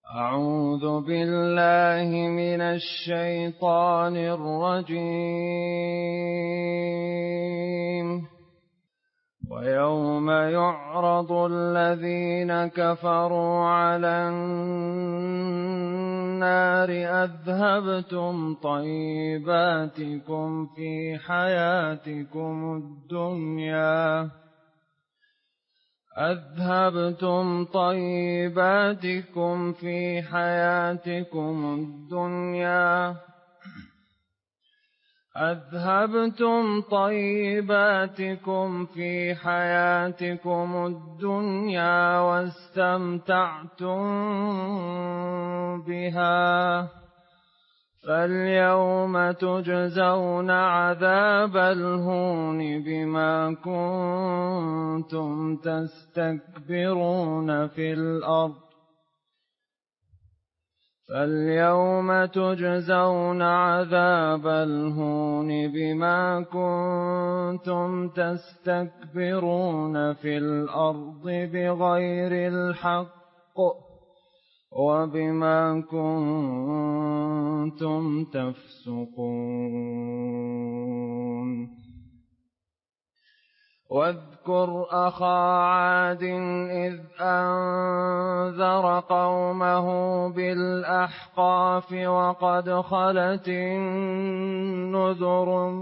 أعوذ بالله من الشيطان الرجيم. ويوم يعرض الذين كفروا على النار أذهبتم طيباتكم في حياتكم الدنيا واستمتعتم بها، فاليوم تجزون عذاب الهون بما كنتم تستكبرون في الأرض بغير الحق وبما كنتم تفسقون. واذكر أخا عاد إذ أنذر قومه بالأحقاف وقد خلت النذر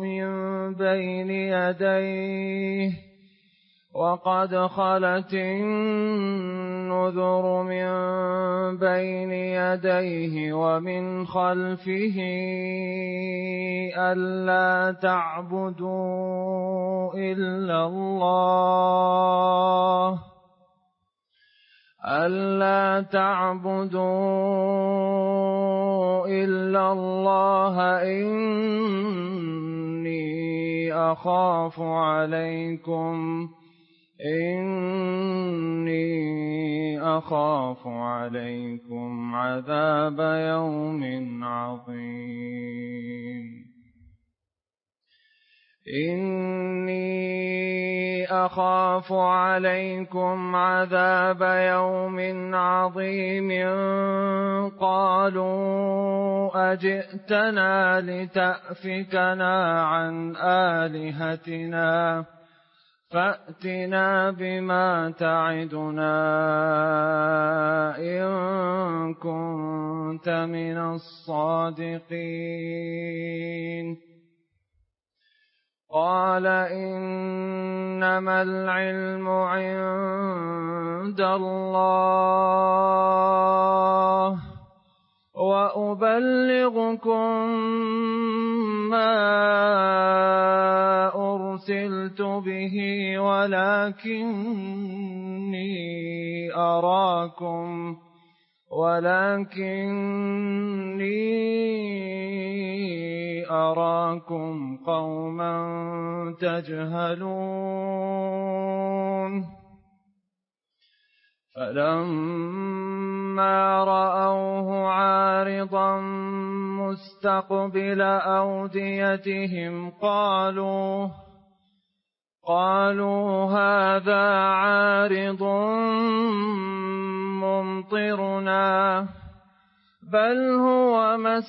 من بين يديه ومن خلفه ألا تعبدوا إلا الله إني أخاف عليكم عذاب يوم عظيم. قالوا أجئتنا لتأفكنا عن آلهتنا فأتنا بما تعدنا إن كنت من الصادقين. قال إنما العلم عند الله وأبلغكم ما أرسلت به ولكني أراكم قوما تجهلون. فلما رأوه عارضا مستقبل أوديتهم قالوا هذا عارض ممطرنا بل هو ما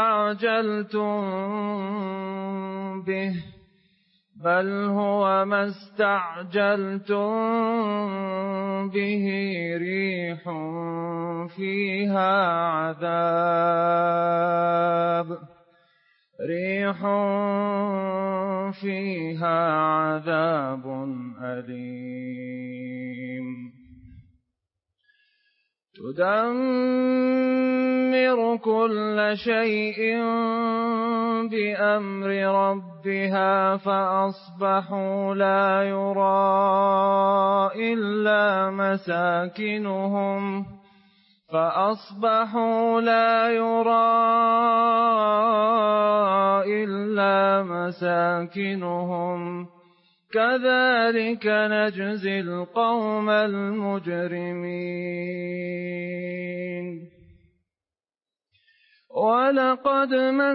استعجلتم به ريح فيها عذاب أليم تدمر كل شيء بأمر ربها فأصبحوا لا يرى إلا مساكنهم كذلك نجزي القوم المجرمين. ولقد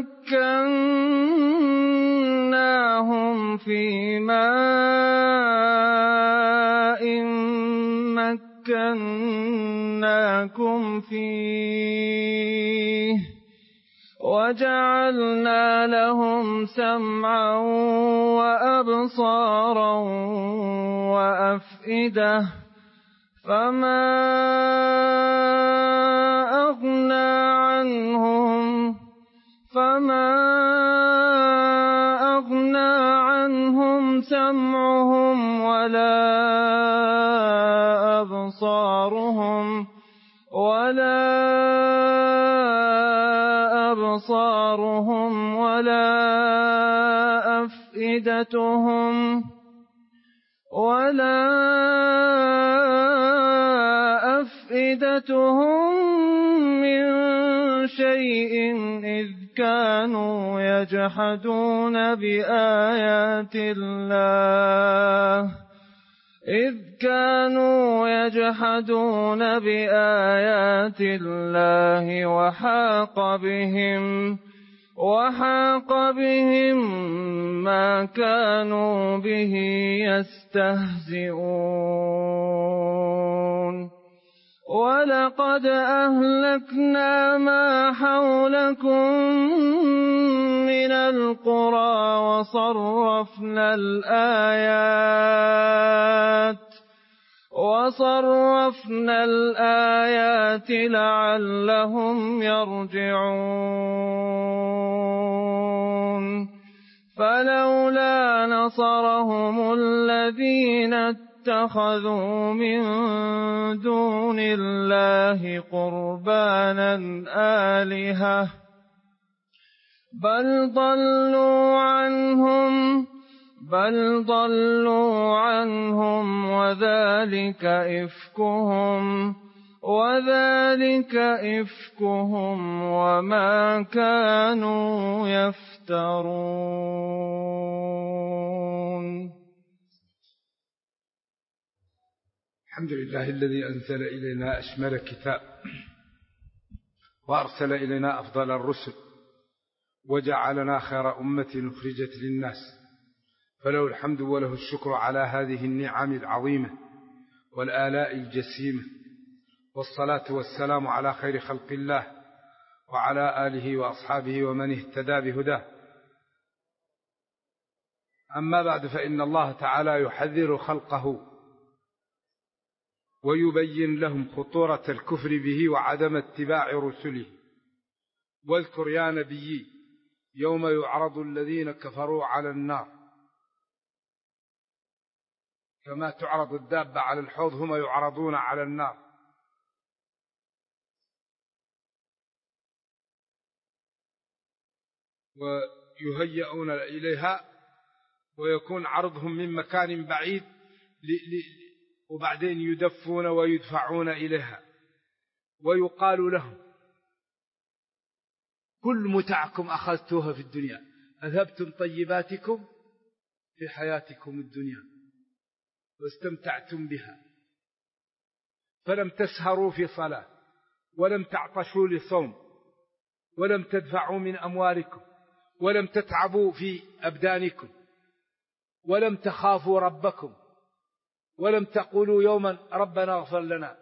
مكناهم في ماء مكناكم فيه وجعلنا لهم سمعا وأبصارا وأفئدة فما أغنى عنهم سمعهم ولا أبصارهم ولا أفئدتهم من شيء إذ كانوا يجحدون بآيات الله وحاق بهم ما كانوا به يستهزئون ولقد أهلكنا ما حولكم من القرى وصرفنا الآيات لعلهم يرجعون فلولا نصرهم الذين اتخذوا من دون الله قربانا آلهة بل ضلوا عنهم وذلك إفكهم وما كانوا يفترون. الحمد لله الذي أنزل إلينا أشمل كتاب وأرسل إلينا أفضل الرسل وجعلنا خير أمة أخرجت للناس، فله الحمد وله الشكر على هذه النعم العظيمة والآلاء الجسيمة، والصلاة والسلام على خير خلق الله وعلى آله وأصحابه ومن اهتدى بهداه. أما بعد، فإن الله تعالى يحذر خلقه ويبين لهم خطورة الكفر به وعدم اتباع رسله. واذكر يا نبي يوم يعرض الذين كفروا على النار كما تعرض الدابة على الحوض هم يعرضون على النار، ويهيئون إليها ويكون عرضهم من مكان بعيد وبعدين يدفون ويدفعون إليها، ويقال لهم كل متعكم أخذتوها في الدنيا، أذهبتم طيباتكم في حياتكم الدنيا واستمتعتم بها، فلم تسهروا في صلاة ولم تعطشوا لصوم ولم تدفعوا من أموالكم ولم تتعبوا في أبدانكم ولم تخافوا ربكم ولم تقولوا يوما ربنا اغفر لنا،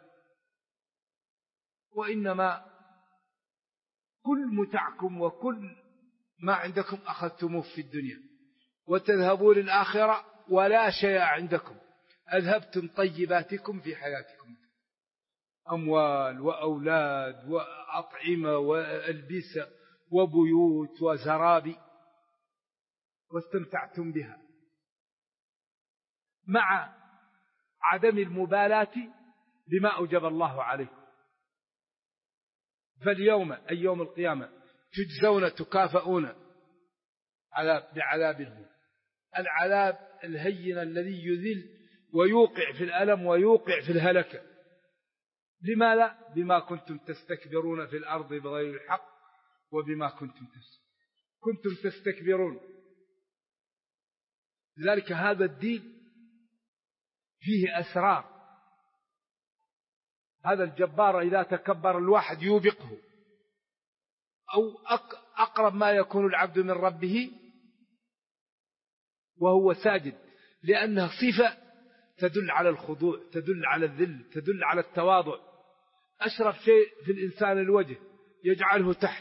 وإنما كل متعكم وكل ما عندكم أخذتموه في الدنيا، وتذهبوا للآخرة ولا شيء عندكم، أذهبتم طيباتكم في حياتكم، أموال وأولاد وأطعمة وألبسة وبيوت وزرابي، واستمتعتم بها مع عدم المبالاة بما أوجب الله عليكم. فاليوم أي يوم القيامة تجزون تكافؤون بعذاب الهون، العذاب الهين الذي يذل ويوقع في الألم ويوقع في الهلكة. لماذا؟ بما كنتم تستكبرون في الأرض بغير الحق وبما كنتم تستكبرون. لذلك هذا الدين فيه أسرار، هذا الجبار إذا تكبر الواحد يوبقه، أو أقرب ما يكون العبد من ربه وهو ساجد، لأنها صفة تدل على الخضوع، تدل على الذل، تدل على التواضع. أشرف شيء في الإنسان الوجه، يجعله تحت.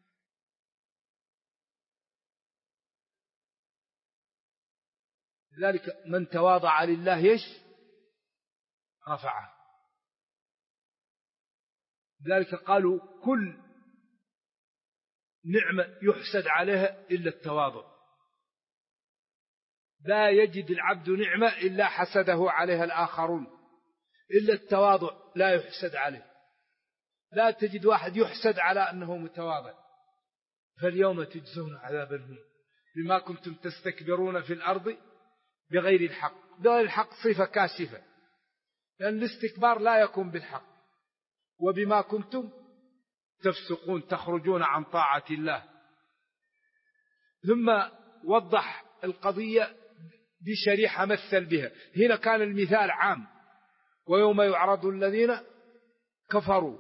لذلك من تواضع لله رفعه. لذلك قالوا كل نعمة يحسد عليها إلا التواضع. لا يجد العبد نعمة إلا حسده عليها الآخرون، إلا التواضع لا يحسد عليه. لا تجد واحد يحسد على أنه متواضع. فاليوم تجزون عذاب الهون بما كنتم تستكبرون في الأرض بغير الحق. بغير الحق صفة كاشفة، لأن الاستكبار لا يكون بالحق. وبما كنتم تفسقون، تخرجون عن طاعة الله. ثم وضح القضية بشريحة مثل بها. هنا كان المثال عام، ويوم يعرض الذين كفروا،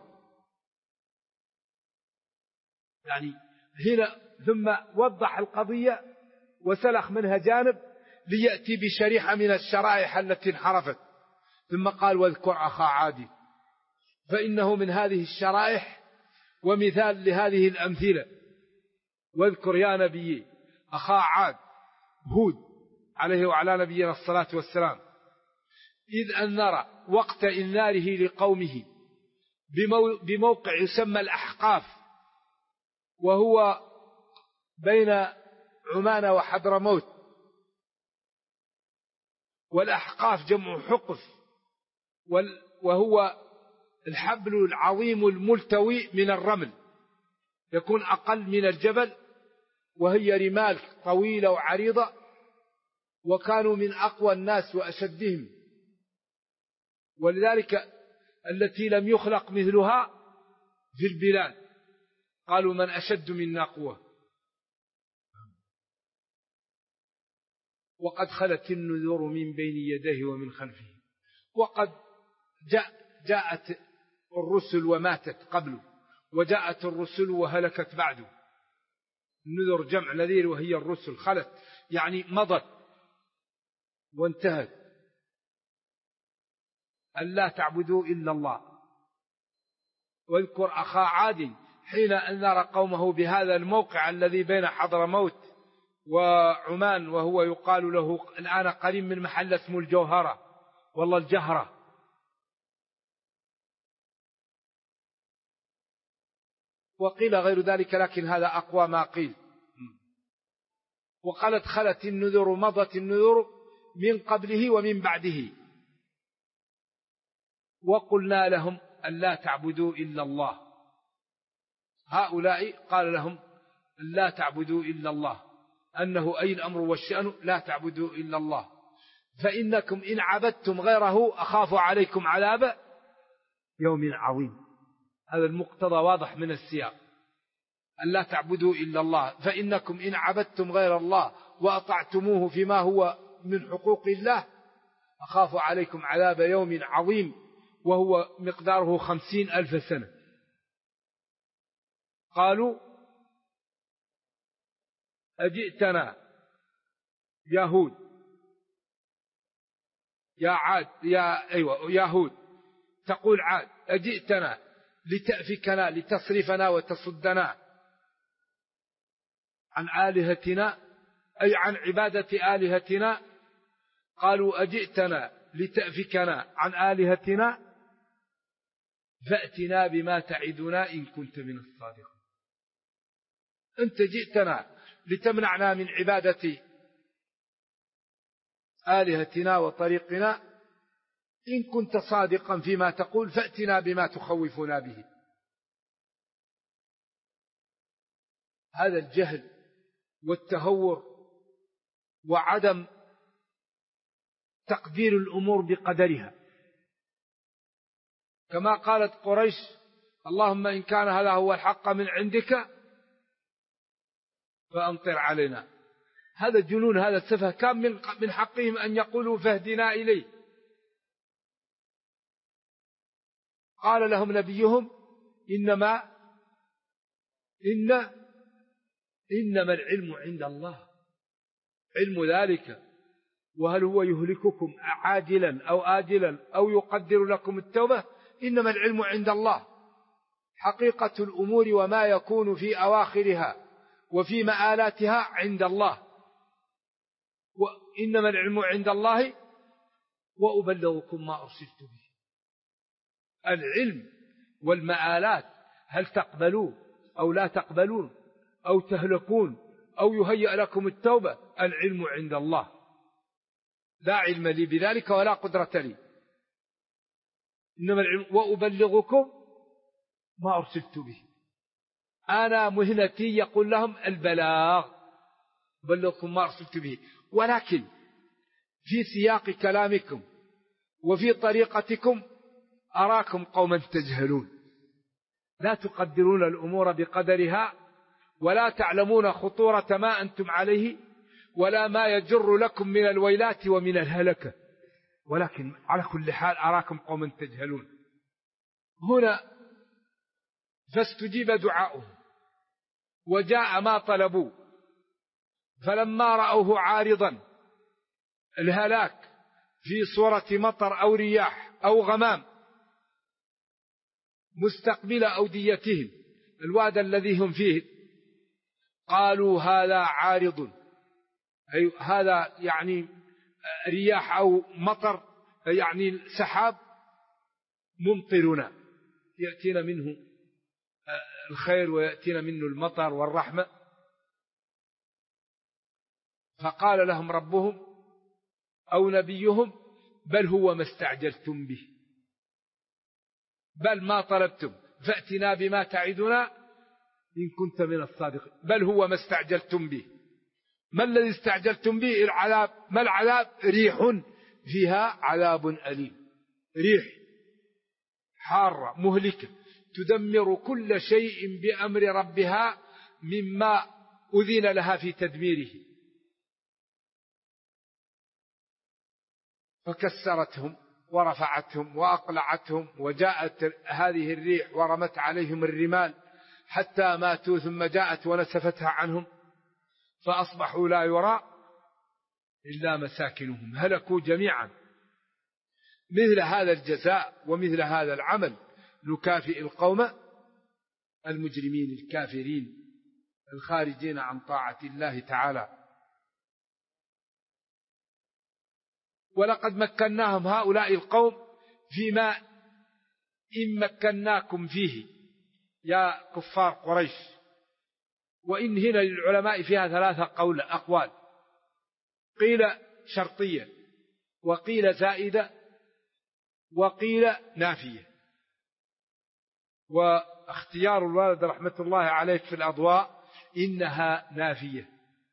يعني هنا ثم وضح القضية وسلخ منها جانب ليأتي بشريحة من الشرائح التي انحرفت. ثم قال واذكر أخا عاد، فإنه من هذه الشرائح ومثال لهذه الأمثلة. واذكر يا نبي أخا عاد هود عليه وعلى نبينا الصلاة والسلام، إذ أنذر وقت إنذاره لقومه بموقع يسمى الأحقاف، وهو بين عمان وحضرموت. والأحقاف جمع حقف، وهو الحبل العظيم الملتوي من الرمل، يكون أقل من الجبل، وهي رمال طويلة وعريضة، وكانوا من أقوى الناس وأشدهم. ولذلك التي لم يخلق مثلها في البلاد، قالوا من أشد منا قوة. وقد خلت النذور من بين يديه ومن خلفه، وقد جاءت الرسل وماتت قبله، وجاءت الرسل وهلكت بعده. النذر جمع نذير، وهي الرسل. خلت يعني مضت وانتهت. ألا تعبدوا إلا الله. واذكر أخا عاد حين أنذر قومه بهذا الموقع الذي بين حضرموت وعمان، وهو يقال له الآن قريب من محل اسمه الجوهرة، والله الجهرة. وقيل غير ذلك، لكن هذا أقوى ما قيل. وقالت خلت النذر، مضت النذر من قبله ومن بعده. وقلنا لهم ألا تعبدوا إلا الله. هؤلاء قال لهم لا تعبدوا إلا الله، أنه أي الأمر والشأن لا تعبدوا إلا الله، فإنكم إن عبدتم غيره أخاف عليكم عذاب يوم عظيم. هذا المقتضى واضح من السياق. ألا تعبدوا إلا الله، فإنكم إن عبدتم غير الله وأطعتموه فيما هو من حقوق الله أخاف عليكم عذاب يوم عظيم، وهو مقداره 50,000 سنة. قالوا أجئتنا يا هود، يا عاد، يا هود، تقول عاد أجئتنا لتأفكنا، لتصرفنا وتصدنا عن آلهتنا، أي عن عبادة آلهتنا. قالوا أجئتنا لتأفكنا عن آلهتنا فأتنا بما تعدنا إن كنت من الصادقين. أنت جئتنا لتمنعنا من عبادة آلهتنا وطريقنا، إن كنت صادقا فيما تقول فأتنا بما تخوفنا به. هذا الجهل والتهور وعدم تقدير الأمور بقدرها، كما قالت قريش اللهم إن كان هذا هو الحق من عندك فأمطر علينا. هذا الجنون، هذا السفه، كان من حقهم أن يقولوا فاهدنا إليه. قال لهم نبيهم إنما العلم عند الله، علم ذلك وهل هو يهلككم عاجلا أو آجلا أو يقدر لكم التوبة؟ إنما العلم عند الله. حقيقة الأمور وما يكون في أواخرها وفي مآلاتها عند الله. وإنما العلم عند الله وأبلغكم ما أرسلت به. العلم والمآلات، هل تقبلون أو لا تقبلون أو تهلكون أو يهيأ لكم التوبة، العلم عند الله، لا علم لي بذلك ولا قدرة لي. إنما العلم وأبلغكم ما أرسلت به. أنا مهنتي يقول لهم البلاغ، أبلغكم ما أرسلت به. ولكن في سياق كلامكم وفي طريقتكم أراكم قوما تجهلون، لا تقدرون الأمور بقدرها ولا تعلمون خطورة ما أنتم عليه ولا ما يجر لكم من الويلات ومن الهلكة. ولكن على كل حال أراكم قوما تجهلون. هنا فاستجيب دعاؤهم وجاء ما طلبوا، فلما رأوه عارضا الهلاك في صورة مطر أو رياح أو غمام مستقبل أوديتهم، الواد الذي هم فيه، قالوا هذا عارض، أي هذا يعني رياح أو مطر، يعني سحاب ممطرنا يأتينا منه الخير ويأتينا منه المطر والرحمة. فقال لهم ربهم أو نبيهم بل هو ما استعجلتم به، بل ما طلبتم فأتنا بما تعدنا إن كنت من الصادقين، بل هو ما استعجلتم به. ما الذي استعجلتم به؟ العذاب. ما العذاب؟ ريح فيها عذاب أليم، ريح حارة مهلكة تدمر كل شيء بأمر ربها مما أذن لها في تدميره. فكسرتهم ورفعتهم وأقلعتهم، وجاءت هذه الريح ورمت عليهم الرمال حتى ماتوا، ثم جاءت ونسفتها عنهم فأصبحوا لا يرى إلا مساكنهم، هلكوا جميعا. مثل هذا الجزاء ومثل هذا العمل نكافئ القوم المجرمين الكافرين الخارجين عن طاعة الله تعالى. ولقد مكناهم هؤلاء القوم فيما إن مكناكم فيه يا كفار قريش. وإن هنا للعلماء فيها ثلاثة أقوال، قيل شرطية وقيل زائدة وقيل نافية. واختيار الوالد رحمة الله عليه في الأضواء إنها نافية.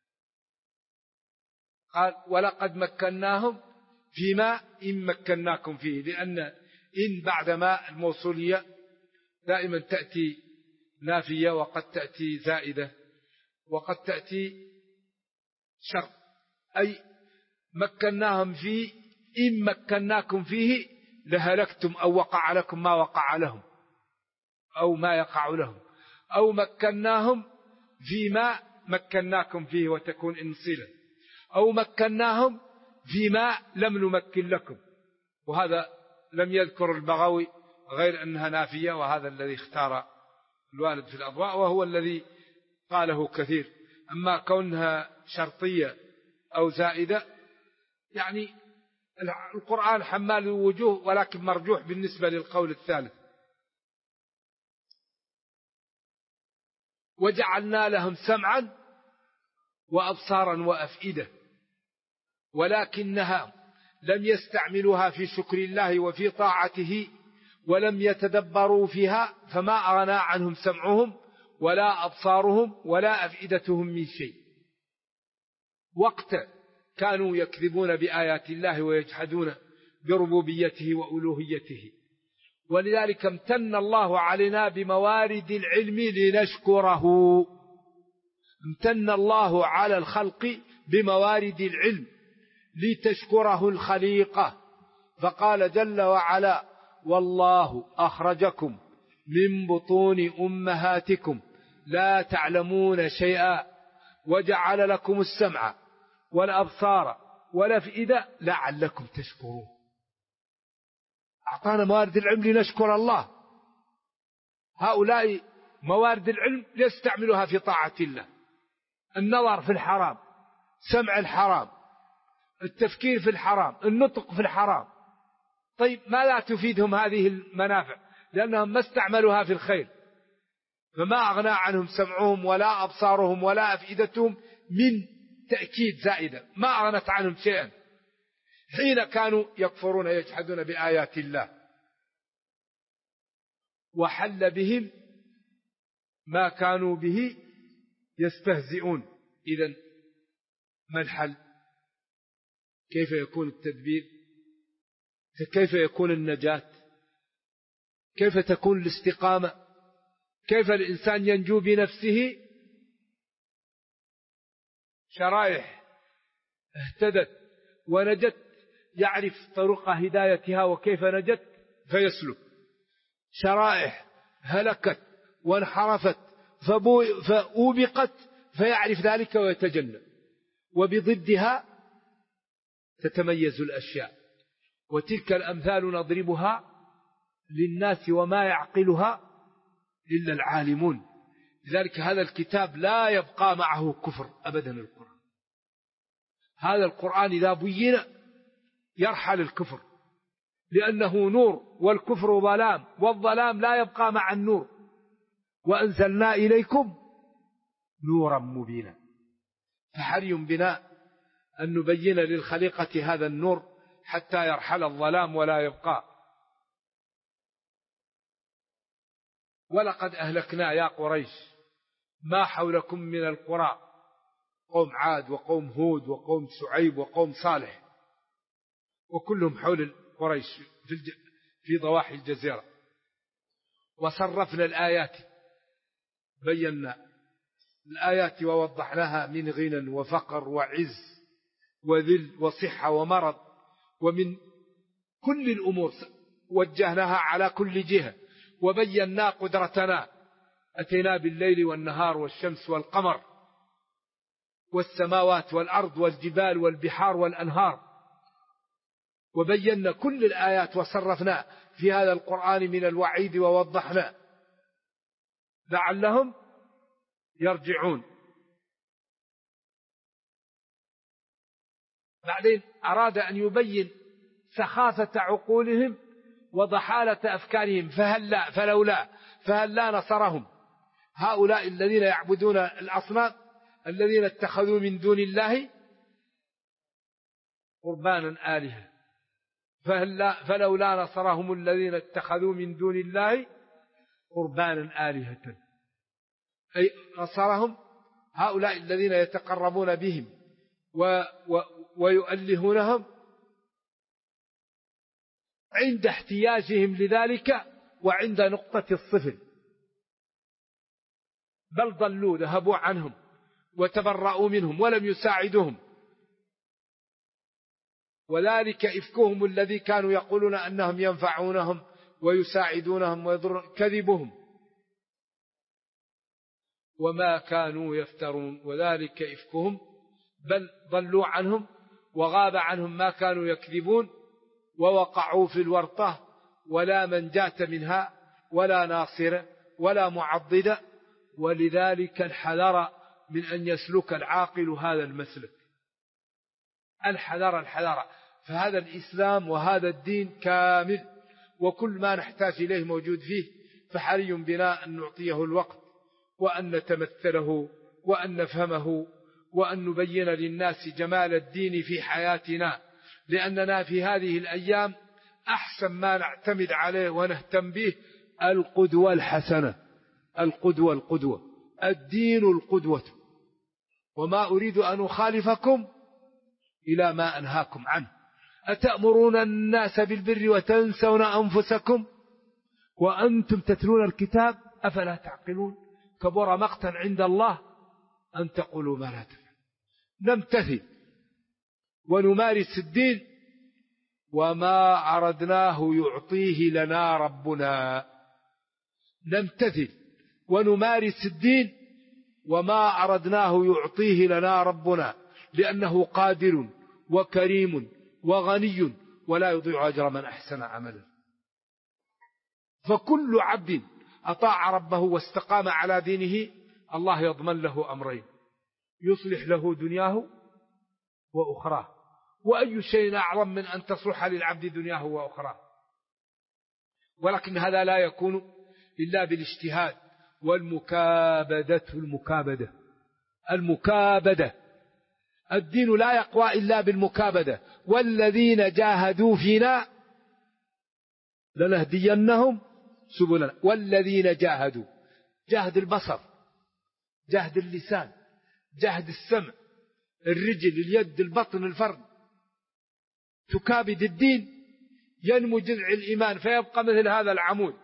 قال ولقد مكناهم فيما إن مكناكم فيه، لأن إن بعد ما الموصولية دائما تأتي نافية وقد تأتي زائدة وقد تأتي شرط، أي مكناهم فيه إن مكناكم فيه لهلكتم أو وقع لكم ما وقع لهم أو ما يقع لهم، أو مكناهم فيما مكناكم فيه وتكون انصلة، أو مكناهم فيما لم نمكن لكم. وهذا لم يذكر البغوي غير أنها نافية، وهذا الذي اختار الوالد في الأضواء وهو الذي قاله كثير. أما كونها شرطية أو زائدة يعني القرآن حمال الوجوه، ولكن مرجوح بالنسبة للقول الثالث. وجعلنا لهم سمعا وأبصارا وأفئدة ولكنها لم يستعملوها في شكر الله وفي طاعته ولم يتدبروا فيها، فما أغنى عنهم سمعهم ولا أبصارهم ولا أفئدتهم من شيء. وقت كانوا يكذبون بآيات الله ويجحدون بربوبيته وألوهيته. ولذلك امتن الله علينا بموارد العلم لنشكره. امتن الله على الخلق بموارد العلم لتشكره الخليقة، فقال جل وعلا والله أخرجكم من بطون أمهاتكم لا تعلمون شيئا وجعل لكم السمع والأبصار والأفئدة لعلكم تشكرون. أعطانا موارد العلم لنشكر الله. هؤلاء موارد العلم يستعملها في طاعة الله: النظر في الحرام، سمع الحرام، التفكير في الحرام، النطق في الحرام. طيب ما لا تفيدهم هذه المنافع؟ لأنهم ما استعملوها في الخير، فما أغنى عنهم سمعهم ولا أبصارهم ولا أفئدتهم من تأكيد زائدة، ما أغنت عنهم شيئا حين كانوا يكفرون يجحدون بآيات الله. وحل بهم ما كانوا به يستهزئون. إذن ما الحل؟ كيف يكون التدبير؟ كيف يكون النجاة؟ كيف تكون الاستقامة؟ كيف الإنسان ينجو بنفسه؟ شرائح اهتدت ونجت، يعرف طرق هدايتها وكيف نجت فيسلك. شرائح هلكت وانحرفت فأوبقت فيعرف ذلك ويتجنب. وبضدها تتميز الأشياء. وتلك الأمثال نضربها للناس وما يعقلها إلا العالمون. لذلك هذا الكتاب لا يبقى معه كفر أبدا. القرآن هذا القرآن إذا بين يرحل الكفر، لأنه نور والكفر ظلام، والظلام لا يبقى مع النور. وأنزلنا إليكم نورا مبينا. فحري بنا أن نبين للخليقة هذا النور حتى يرحل الظلام ولا يبقى. ولقد أهلكنا يا قريش ما حولكم من القرى، قوم عاد وقوم هود وقوم شعيب وقوم صالح، وكلهم حول قريش في ضواحي الجزيرة. وصرفنا الآيات، بينا الآيات ووضحناها من غنى وفقر وعز وذل وصحة ومرض، ومن كل الأمور وجهناها على كل جهة. وبينا قدرتنا، أتينا بالليل والنهار والشمس والقمر والسماوات والأرض والجبال والبحار والأنهار. وبينا كل الآيات وصرفنا في هذا القرآن من الوعيد ووضحنا لعلهم يرجعون. بعدين أراد أن يبين سخافة عقولهم وضحالة أفكارهم. فهلا نصرهم هؤلاء الذين يعبدون الأصنام، الذين اتخذوا من دون الله قربانا آلهة. فلولا نصرهم الذين اتخذوا من دون الله قربانا آلهة، أي نصرهم هؤلاء الذين يتقربون بهم ويؤلهونهم عند احتياجهم لذلك وعند نقطة الصفر. بل ضلوا، ذهبوا عنهم وتبرأوا منهم ولم يساعدوهم. وذلك إفكهم الذي كانوا يقولون أنهم ينفعونهم ويساعدونهم ويضرون، كذبهم وما كانوا يفترون. وذلك إفكهم بل ضلوا عنهم وغاب عنهم ما كانوا يكذبون، ووقعوا في الورطة ولا منجاة منها ولا ناصر ولا معضد. ولذلك الحذر من أن يسلك العاقل هذا المسلك. الحذر. فهذا الإسلام وهذا الدين كامل، وكل ما نحتاج إليه موجود فيه. فحري بنا أن نعطيه الوقت وأن نتمثله وأن نفهمه وأن نبين للناس جمال الدين في حياتنا، لأننا في هذه الأيام أحسن ما نعتمد عليه ونهتم به القدوة الحسنة. القدوة الدين القدوة. وما أريد أن أخالفكم إلى ما أنهاكم عنه. أتأمرون الناس بالبر وتنسون أنفسكم وأنتم تتلون الكتاب أفلا تعقلون. كبر مقتا عند الله أن تقولوا ما لا تفعلون. نمتثل ونمارس الدين وما أردناه يعطيه لنا ربنا. نمتثل ونمارس الدين وما أردناه يعطيه لنا ربنا، لأنه قادر وكريم وغني ولا يضيع أجر من أحسن عملا. فكل عبد أطاع ربه واستقام على دينه الله يضمن له أمرين: يصلح له دنياه وأخراه. وأي شيء أعظم من أن تصلح للعبد دنياه وأخراه؟ ولكن هذا لا يكون إلا بالاجتهاد المكابدة. الدين لا يقوى إلا بالمكابدة. والذين جاهدوا فينا لنهدينهم سبلنا. والذين جاهدوا، جهد البصر، جهد اللسان، جهد السمع، الرجل، اليد، البطن، الفرد. تكابد الدين ينمو جذع الإيمان فيبقى مثل هذا العمود،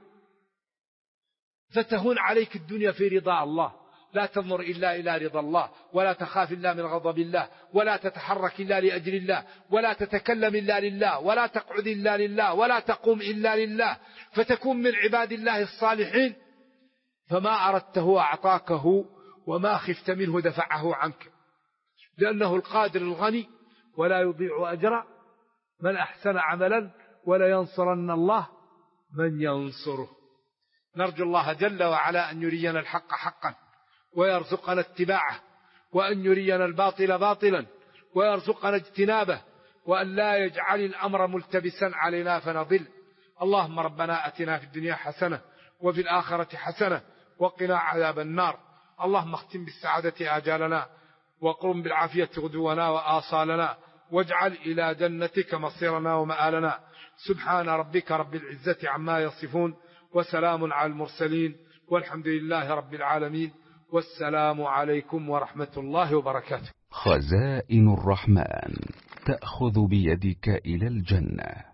فتهون عليك الدنيا في رضا الله. لا تنظر إلا إلى رضا الله، ولا تخاف إلا من غضب الله، ولا تتحرك إلا لأجل الله، ولا تتكلم إلا لله، ولا تقعد إلا لله، ولا تقوم إلا لله، فتكون من عباد الله الصالحين. فما أردته أعطاكه، وما خفت منه دفعه عنك، لأنه القادر الغني ولا يضيع أجر من أحسن عملا ولا ينصرن الله من ينصره. نرجو الله جل وعلا أن يرينا الحق حقا ويرزقنا اتباعه، وأن يرينا الباطل باطلا ويرزقنا اجتنابه، وأن لا يجعل الأمر ملتبسا علينا فنضل. اللهم ربنا أتنا في الدنيا حسنة وفي الآخرة حسنة وقنا عذاب النار. اللهم اختم بالسعادة آجالنا، وقرم بالعافية غدونا وآصالنا، واجعل إلى جنتك مصيرنا ومآلنا. سبحان ربك رب العزة عما يصفون، وسلام على المرسلين، والحمد لله رب العالمين، والسلام عليكم ورحمة الله وبركاته. خزائن الرحمن تأخذ بيدك إلى الجنة.